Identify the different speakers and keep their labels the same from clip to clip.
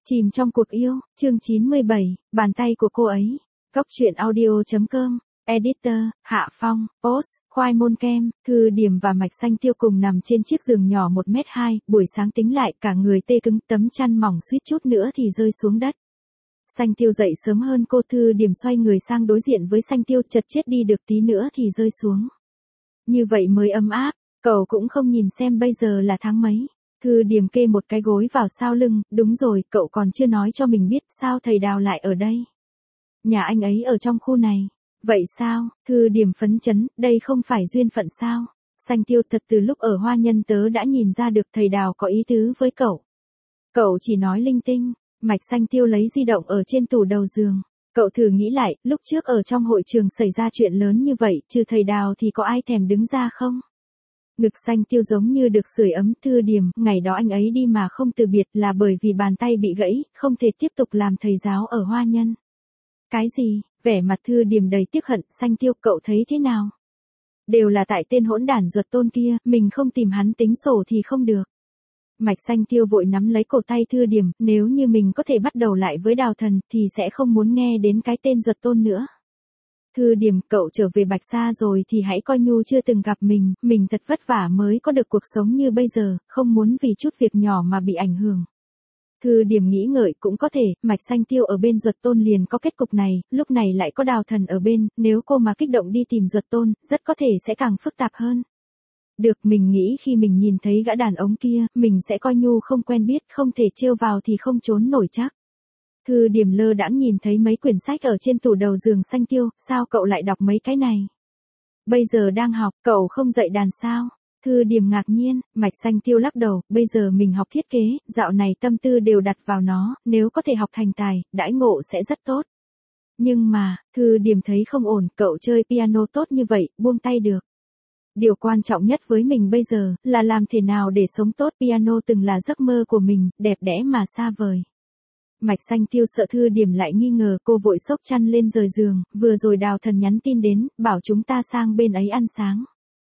Speaker 1: Chìm trong cuộc yêu, chương 97, bàn tay của cô ấy. Cốc truyện audio.com, editor, Hạ Phong, post, khoai môn kem, Thư Điểm và Mạch Xanh Tiêu cùng nằm trên chiếc giường nhỏ 1m2, buổi sáng tính lại cả người tê cứng, tấm chăn mỏng suýt chút nữa thì rơi xuống đất. Xanh Tiêu dậy sớm hơn cô. Thư Điểm xoay người sang đối diện với Xanh Tiêu, chật chết đi được tí nữa thì rơi xuống. Như vậy mới ấm áp, cậu cũng không nhìn xem bây giờ là tháng mấy. Thư Điểm kê một cái gối vào sau lưng, đúng rồi, cậu còn chưa nói cho mình biết sao thầy Đào lại ở đây. Nhà anh ấy ở trong khu này. Vậy sao? Thư Điểm phấn chấn, đây không phải duyên phận sao? Xanh Tiêu thật từ lúc ở Hoa Nhân tớ đã nhìn ra được thầy Đào có ý tứ với cậu. Cậu chỉ nói linh tinh. Mạch Xanh Tiêu lấy di động ở trên tủ đầu giường. Cậu thử nghĩ lại, lúc trước ở trong hội trường xảy ra chuyện lớn như vậy, trừ thầy Đào thì có ai thèm đứng ra không? Ngực Xanh Tiêu giống như được sưởi ấm. Thư Điểm, ngày đó anh ấy đi mà không từ biệt là bởi vì bàn tay bị gãy, không thể tiếp tục làm thầy giáo ở Hoa Nhân. Cái gì? Vẻ mặt Thư Điểm đầy tiếc hận. Xanh Tiêu, cậu thấy thế nào? Đều là tại tên hỗn đản Duật Tôn kia, mình không tìm hắn tính sổ thì không được. Mạch Xanh Tiêu vội nắm lấy cổ tay Thư Điểm, nếu như mình có thể bắt đầu lại với Đào Thần thì sẽ không muốn nghe đến cái tên Duật Tôn nữa. Thư Điểm, cậu trở về Bạch Sa rồi thì hãy coi như chưa từng gặp mình thật vất vả mới có được cuộc sống như bây giờ, không muốn vì chút việc nhỏ mà bị ảnh hưởng. Thư Điểm nghĩ ngợi, cũng có thể, Mạch Xanh Tiêu ở bên Duật Tôn liền có kết cục này, lúc này lại có Đào Thần ở bên, nếu cô mà kích động đi tìm Duật Tôn, rất có thể sẽ càng phức tạp hơn. Được, mình nghĩ khi mình nhìn thấy gã đàn ông kia, mình sẽ coi như không quen biết, không thể trêu vào thì không trốn nổi chắc. Thư Điểm lơ đãng nhìn thấy mấy quyển sách ở trên tủ đầu giường. Xanh Tiêu, sao cậu lại đọc mấy cái này? Bây giờ đang học, cậu không dạy đàn sao? Thư Điểm ngạc nhiên. Mạch Xanh Tiêu lắc đầu, bây giờ mình học thiết kế, dạo này tâm tư đều đặt vào nó, nếu có thể học thành tài, đãi ngộ sẽ rất tốt. Nhưng mà, Thư Điểm thấy không ổn, cậu chơi piano tốt như vậy, buông tay được. Điều quan trọng nhất với mình bây giờ, là làm thế nào để sống tốt. Piano từng là giấc mơ của mình, đẹp đẽ mà xa vời. Mạch Xanh Tiêu sợ Thư Điểm lại nghi ngờ, cô vội xốc chăn lên rời giường, vừa rồi Đào Thần nhắn tin đến, bảo chúng ta sang bên ấy ăn sáng.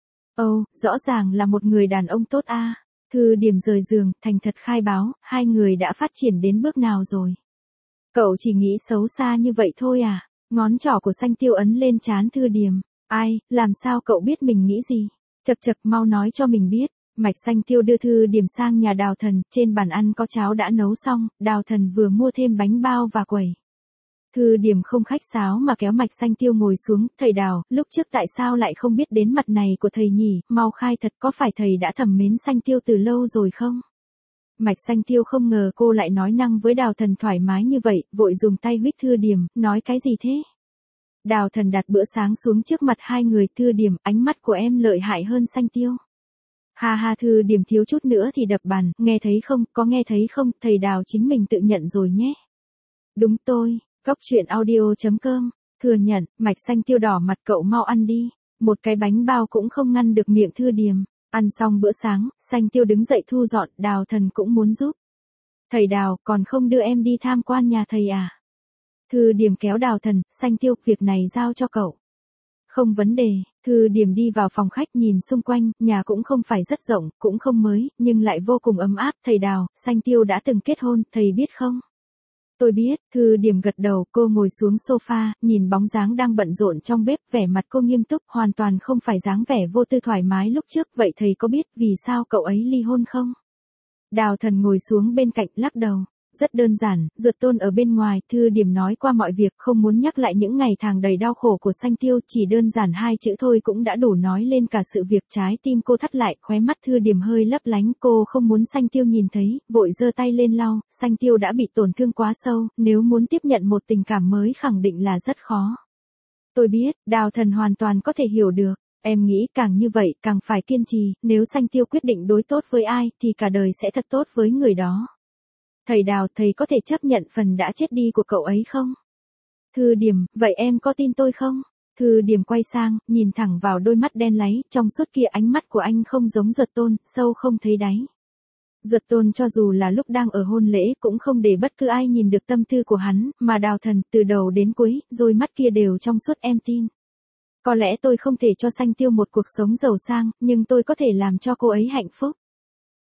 Speaker 1: Ồ, rõ ràng là một người đàn ông tốt a. Thư Điểm rời giường, thành thật khai báo, hai người đã phát triển đến bước nào rồi? Cậu chỉ nghĩ xấu xa như vậy thôi à? Ngón trỏ của Xanh Tiêu ấn lên trán Thư Điểm. Ai, làm sao cậu biết mình nghĩ gì? Chậc chậc, mau nói cho mình biết. Mạch Xanh Tiêu đưa Thư Điểm sang nhà Đào Thần, trên bàn ăn có cháo đã nấu xong, Đào Thần vừa mua thêm bánh bao và quẩy. Thư Điểm không khách sáo mà kéo Mạch Xanh Tiêu ngồi xuống, thầy Đào, lúc trước tại sao lại không biết đến mặt này của thầy nhỉ, mau khai thật, có phải thầy đã thầm mến Xanh Tiêu từ lâu rồi không? Mạch Xanh Tiêu không ngờ cô lại nói năng với Đào Thần thoải mái như vậy, vội dùng tay huých Thư Điểm, nói cái gì thế? Đào Thần đặt bữa sáng xuống trước mặt hai người. Thư Điểm, ánh mắt của em lợi hại hơn Xanh Tiêu. Ha ha. Thư Điểm thiếu chút nữa thì đập bàn, nghe thấy không, có nghe thấy không, thầy Đào chính mình tự nhận rồi nhé. Đúng tôi, Cốc truyện audio.com, thừa nhận. Mạch Xanh Tiêu đỏ mặt, cậu mau ăn đi, một cái bánh bao cũng không ngăn được miệng Thư Điểm. Ăn xong bữa sáng, Xanh Tiêu đứng dậy thu dọn, Đào Thần cũng muốn giúp. Thầy Đào, còn không đưa em đi tham quan nhà thầy à? Thư Điểm kéo Đào Thần, Xanh Tiêu, việc này giao cho cậu. Không vấn đề. Thư Điểm đi vào phòng khách nhìn xung quanh, nhà cũng không phải rất rộng, cũng không mới, nhưng lại vô cùng ấm áp. Thầy Đào, Xanh Tiêu đã từng kết hôn, thầy biết không? Tôi biết. Thư Điểm gật đầu, cô ngồi xuống sofa, nhìn bóng dáng đang bận rộn trong bếp, vẻ mặt cô nghiêm túc, hoàn toàn không phải dáng vẻ vô tư thoải mái lúc trước. Vậy thầy có biết vì sao cậu ấy ly hôn không? Đào Thần ngồi xuống bên cạnh, lắc đầu. Rất đơn giản, Duật Tôn ở bên ngoài. Thư Điểm nói qua mọi việc, không muốn nhắc lại những ngày tháng đầy đau khổ của Xanh Tiêu, chỉ đơn giản hai chữ thôi cũng đã đủ nói lên cả sự việc. Trái tim cô thắt lại, khóe mắt Thư Điểm hơi lấp lánh, cô không muốn Xanh Tiêu nhìn thấy, vội giơ tay lên lau. Xanh Tiêu đã bị tổn thương quá sâu, nếu muốn tiếp nhận một tình cảm mới khẳng định là rất khó. Tôi biết, Đào Thần hoàn toàn có thể hiểu được. Em nghĩ càng như vậy càng phải kiên trì, nếu Xanh Tiêu quyết định đối tốt với ai thì cả đời sẽ thật tốt với người đó. Thầy Đào, thầy có thể chấp nhận phần đã chết đi của cậu ấy không? Thư Điểm, vậy em có tin tôi không? Thư Điểm quay sang, nhìn thẳng vào đôi mắt đen láy, trong suốt kia ánh mắt của anh không giống Duật Tôn, sâu không thấy đáy. Duật Tôn cho dù là lúc đang ở hôn lễ cũng không để bất cứ ai nhìn được tâm tư của hắn, mà Đào Thần, từ đầu đến cuối, đôi mắt kia đều trong suốt, em tin. Có lẽ tôi không thể cho Xanh Tiêu một cuộc sống giàu sang, nhưng tôi có thể làm cho cô ấy hạnh phúc.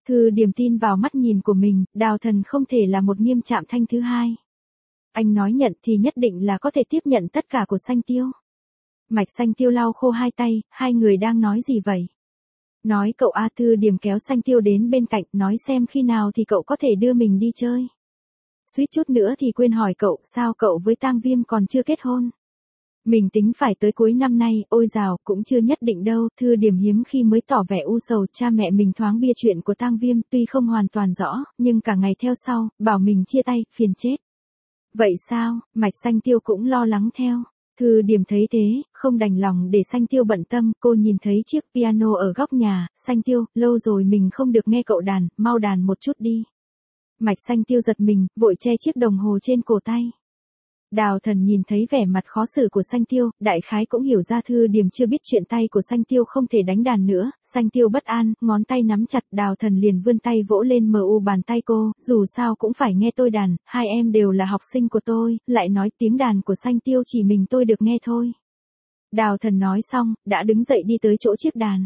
Speaker 1: Thư Điểm tin vào mắt nhìn của mình, Đào Thần không thể là một Nghiêm Trạm Thanh thứ hai. Anh nói nhận thì nhất định là có thể tiếp nhận tất cả của Xanh Tiêu. Mạch Xanh Tiêu lau khô hai tay, hai người đang nói gì vậy? Nói cậu A. Thư Điểm kéo Xanh Tiêu đến bên cạnh, nói xem khi nào thì cậu có thể đưa mình đi chơi. Suýt chút nữa thì quên hỏi cậu, sao cậu với Tang Viêm còn chưa kết hôn? Mình tính phải tới cuối năm nay, ôi dào, cũng chưa nhất định đâu. Thư Điểm hiếm khi mới tỏ vẻ u sầu, cha mẹ mình thoáng bia chuyện của Tang Viêm, tuy không hoàn toàn rõ, nhưng cả ngày theo sau, bảo mình chia tay, phiền chết. Vậy sao? Mạch Xanh Tiêu cũng lo lắng theo. Thư Điểm thấy thế, không đành lòng để Xanh Tiêu bận tâm, cô nhìn thấy chiếc piano ở góc nhà, Xanh Tiêu, lâu rồi mình không được nghe cậu đàn, mau đàn một chút đi. Mạch Xanh Tiêu giật mình, vội che chiếc đồng hồ trên cổ tay. Đào Thần nhìn thấy vẻ mặt khó xử của Xanh Tiêu, đại khái cũng hiểu ra Thư Điểm chưa biết chuyện tay của Xanh Tiêu không thể đánh đàn nữa, Xanh Tiêu bất an, ngón tay nắm chặt, Đào Thần liền vươn tay vỗ lên bàn tay cô, dù sao cũng phải nghe tôi đàn, hai em đều là học sinh của tôi, lại nói tiếng đàn của Xanh Tiêu chỉ mình tôi được nghe thôi. Đào Thần nói xong, đã đứng dậy đi tới chỗ chiếc đàn.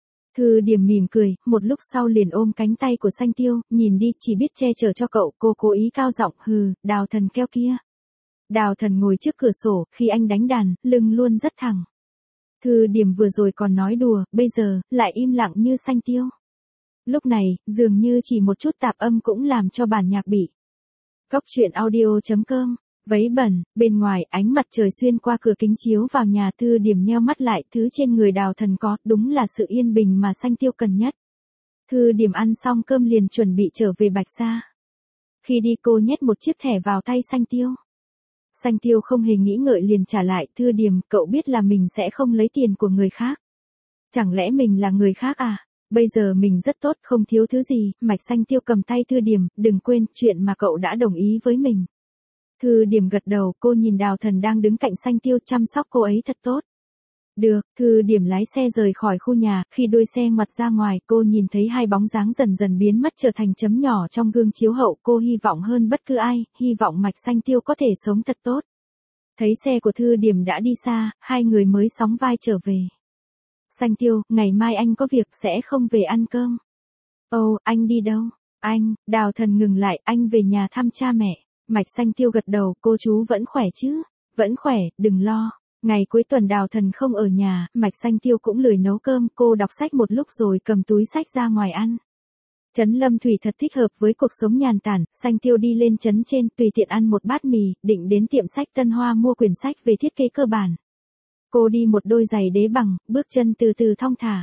Speaker 1: Thư Điểm mỉm cười, một lúc sau liền ôm cánh tay của Xanh Tiêu, nhìn đi, chỉ biết che chở cho cậu, cô cố ý cao giọng, hừ, Đào Thần keo kia. Đào Thần ngồi trước cửa sổ, khi anh đánh đàn, lưng luôn rất thẳng. Thư Điểm vừa rồi còn nói đùa, bây giờ, lại im lặng như Xanh Tiêu. Lúc này, dường như chỉ một chút tạp âm cũng làm cho bản nhạc bị. Cóc truyện audio.com. Váy bẩn, bên ngoài, ánh mặt trời xuyên qua cửa kính chiếu vào nhà. Thư Điểm nheo mắt lại, thứ trên người Đào Thần có, đúng là sự yên bình mà Xanh Tiêu cần nhất. Thư Điểm ăn xong cơm liền chuẩn bị trở về Bạch Sa. Khi đi cô nhét một chiếc thẻ vào tay Xanh Tiêu. Xanh Tiêu không hề nghĩ ngợi liền trả lại, Thư Điểm, cậu biết là mình sẽ không lấy tiền của người khác. Chẳng lẽ mình là người khác à? Bây giờ mình rất tốt, không thiếu thứ gì. Mạch Xanh Tiêu cầm tay Thư Điểm, đừng quên chuyện mà cậu đã đồng ý với mình. Thư Điểm gật đầu, cô nhìn Đào Thần đang đứng cạnh Xanh Tiêu, chăm sóc cô ấy thật tốt. Được, Thư Điểm lái xe rời khỏi khu nhà, khi đuôi xe ngoặt ra ngoài, cô nhìn thấy hai bóng dáng dần dần biến mất trở thành chấm nhỏ trong gương chiếu hậu, cô hy vọng hơn bất cứ ai, hy vọng Mạch Xanh Tiêu có thể sống thật tốt. Thấy xe của Thư Điểm đã đi xa, hai người mới sóng vai trở về. Xanh Tiêu, ngày mai anh có việc sẽ không về ăn cơm. Ồ, anh đi đâu? Anh, Đào Thần ngừng lại, anh về nhà thăm cha mẹ. Mạch Xanh Tiêu gật đầu, cô chú vẫn khỏe chứ? Vẫn khỏe, đừng lo. Ngày cuối tuần Đào Thần không ở nhà, Mạch Xanh Tiêu cũng lười nấu cơm, cô đọc sách một lúc rồi cầm túi sách ra ngoài ăn. Trấn Lâm Thủy thật thích hợp với cuộc sống nhàn tản, Xanh Tiêu đi lên trấn trên, tùy tiện ăn một bát mì, định đến tiệm sách Tân Hoa mua quyển sách về thiết kế cơ bản. Cô đi một đôi giày đế bằng, bước chân từ từ thong thả.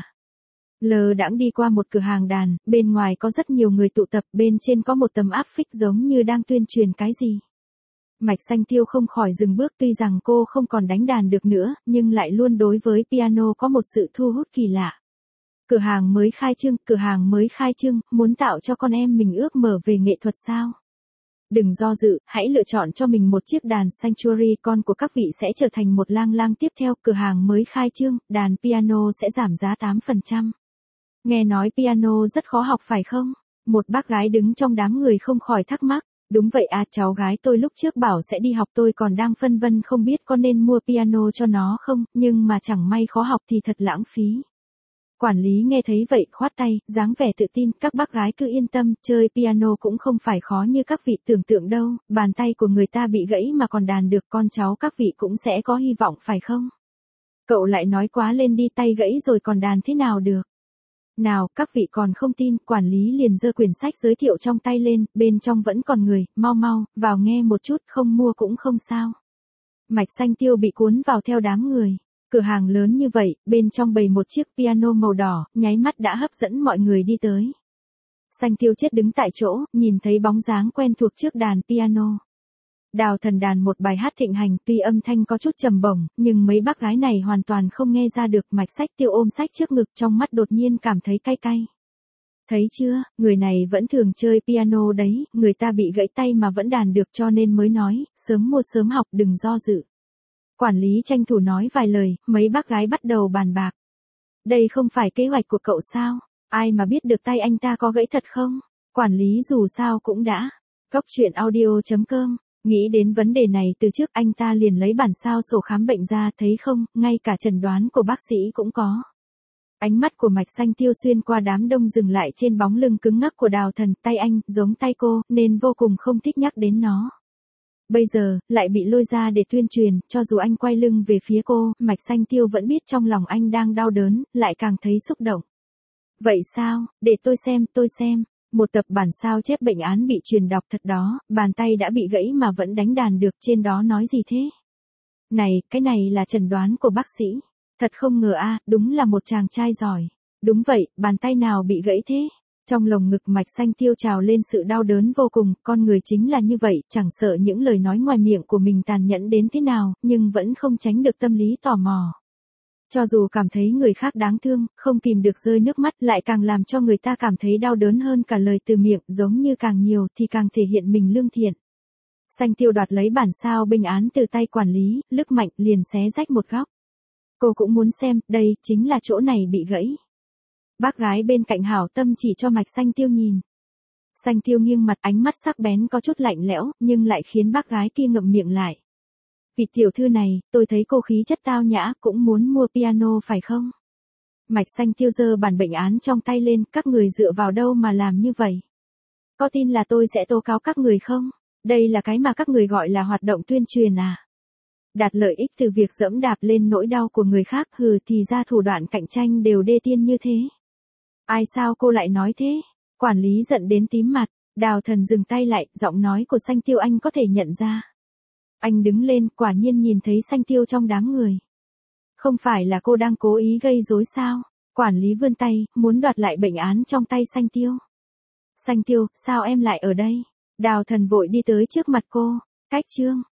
Speaker 1: Lờ đãng đi qua một cửa hàng đàn, bên ngoài có rất nhiều người tụ tập, bên trên có một tấm áp phích giống như đang tuyên truyền cái gì. Mạch Xanh Tiêu không khỏi dừng bước, tuy rằng cô không còn đánh đàn được nữa, nhưng lại luôn đối với piano có một sự thu hút kỳ lạ. Cửa hàng mới khai trương, muốn tạo cho con em mình ước mở về nghệ thuật sao? Đừng do dự, hãy lựa chọn cho mình một chiếc đàn Sanctuary, con của các vị sẽ trở thành một lang lang tiếp theo. Cửa hàng mới khai trương, đàn piano sẽ giảm giá 8%. Nghe nói piano rất khó học phải không? Một bác gái đứng trong đám người không khỏi thắc mắc. Đúng vậy à, cháu gái tôi lúc trước bảo sẽ đi học, tôi còn đang phân vân không biết có nên mua piano cho nó không, nhưng mà chẳng may khó học thì thật lãng phí. Quản lý nghe thấy vậy khoát tay, dáng vẻ tự tin, các bác gái cứ yên tâm, chơi piano cũng không phải khó như các vị tưởng tượng đâu, bàn tay của người ta bị gãy mà còn đàn được, con cháu các vị cũng sẽ có hy vọng phải không? Cậu lại nói quá lên đi, tay gãy rồi còn đàn thế nào được? Nào, các vị còn không tin, quản lý liền giơ quyển sách giới thiệu trong tay lên, bên trong vẫn còn người, mau mau, vào nghe một chút, không mua cũng không sao. Mạch Xanh Tiêu bị cuốn vào theo đám người. Cửa hàng lớn như vậy, bên trong bày một chiếc piano màu đỏ, nháy mắt đã hấp dẫn mọi người đi tới. Xanh Tiêu chết đứng tại chỗ, nhìn thấy bóng dáng quen thuộc trước đàn piano. Đào Thần đàn một bài hát thịnh hành, tuy âm thanh có chút trầm bổng, nhưng mấy bác gái này hoàn toàn không nghe ra được. Mạch Sách Tiêu ôm sách trước ngực, trong mắt đột nhiên cảm thấy cay cay. Thấy chưa, người này vẫn thường chơi piano đấy, người ta bị gãy tay mà vẫn đàn được, cho nên mới nói, sớm mua sớm học, đừng do dự. Quản lý tranh thủ nói vài lời, mấy bác gái bắt đầu bàn bạc. Đây không phải kế hoạch của cậu sao? Ai mà biết được tay anh ta có gãy thật không? Quản lý dù sao cũng đã. Cóc truyện audio.com. Nghĩ đến vấn đề này từ trước, anh ta liền lấy bản sao sổ khám bệnh ra, thấy không, ngay cả chẩn đoán của bác sĩ cũng có. Ánh mắt của Mạch Xanh Tiêu xuyên qua đám đông dừng lại trên bóng lưng cứng ngắc của Đào Thần, tay anh, giống tay cô, nên vô cùng không thích nhắc đến nó. Bây giờ, lại bị lôi ra để tuyên truyền, cho dù anh quay lưng về phía cô, Mạch Xanh Tiêu vẫn biết trong lòng anh đang đau đớn, lại càng thấy xúc động. Vậy sao, để tôi xem. Một tập bản sao chép bệnh án bị truyền đọc thật đó, bàn tay đã bị gãy mà vẫn đánh đàn được, trên đó nói gì thế? Này, cái này là chẩn đoán của bác sĩ. Thật không ngờ a, đúng là một chàng trai giỏi. Đúng vậy, bàn tay nào bị gãy thế? Trong lồng ngực Mạch Xanh Tiêu trào lên sự đau đớn vô cùng, con người chính là như vậy, chẳng sợ những lời nói ngoài miệng của mình tàn nhẫn đến thế nào, nhưng vẫn không tránh được tâm lý tò mò. Cho dù cảm thấy người khác đáng thương, không kìm được rơi nước mắt, lại càng làm cho người ta cảm thấy đau đớn hơn cả lời từ miệng, giống như càng nhiều thì càng thể hiện mình lương thiện. Xanh Tiêu đoạt lấy bản sao bệnh án từ tay quản lý, lức mạnh liền xé rách một góc. Cô cũng muốn xem, đây chính là chỗ này bị gãy. Bác gái bên cạnh hảo tâm chỉ cho Mạch Xanh Tiêu nhìn. Xanh Tiêu nghiêng mặt, ánh mắt sắc bén có chút lạnh lẽo, nhưng lại khiến bác gái kia ngậm miệng lại. Vị tiểu thư này, tôi thấy cô khí chất tao nhã, cũng muốn mua piano phải không? Mạch Xanh Tiêu giơ bản bệnh án trong tay lên, các người dựa vào đâu mà làm như vậy? Có tin là tôi sẽ tố cáo các người không? Đây là cái mà các người gọi là hoạt động tuyên truyền à? Đạt lợi ích từ việc dẫm đạp lên nỗi đau của người khác, hừ, thì ra thủ đoạn cạnh tranh đều đê tiện như thế. Ai sao cô lại nói thế? Quản lý giận đến tím mặt, Đào Thần dừng tay lại, giọng nói của Xanh Tiêu anh có thể nhận ra. Anh đứng lên, quả nhiên nhìn thấy Xanh Tiêu trong đám người. Không phải là cô đang cố ý gây rối sao? Quản lý vươn tay, muốn đoạt lại bệnh án trong tay Xanh Tiêu. Xanh Tiêu, sao em lại ở đây? Đào Thần vội đi tới trước mặt cô. Cách chương.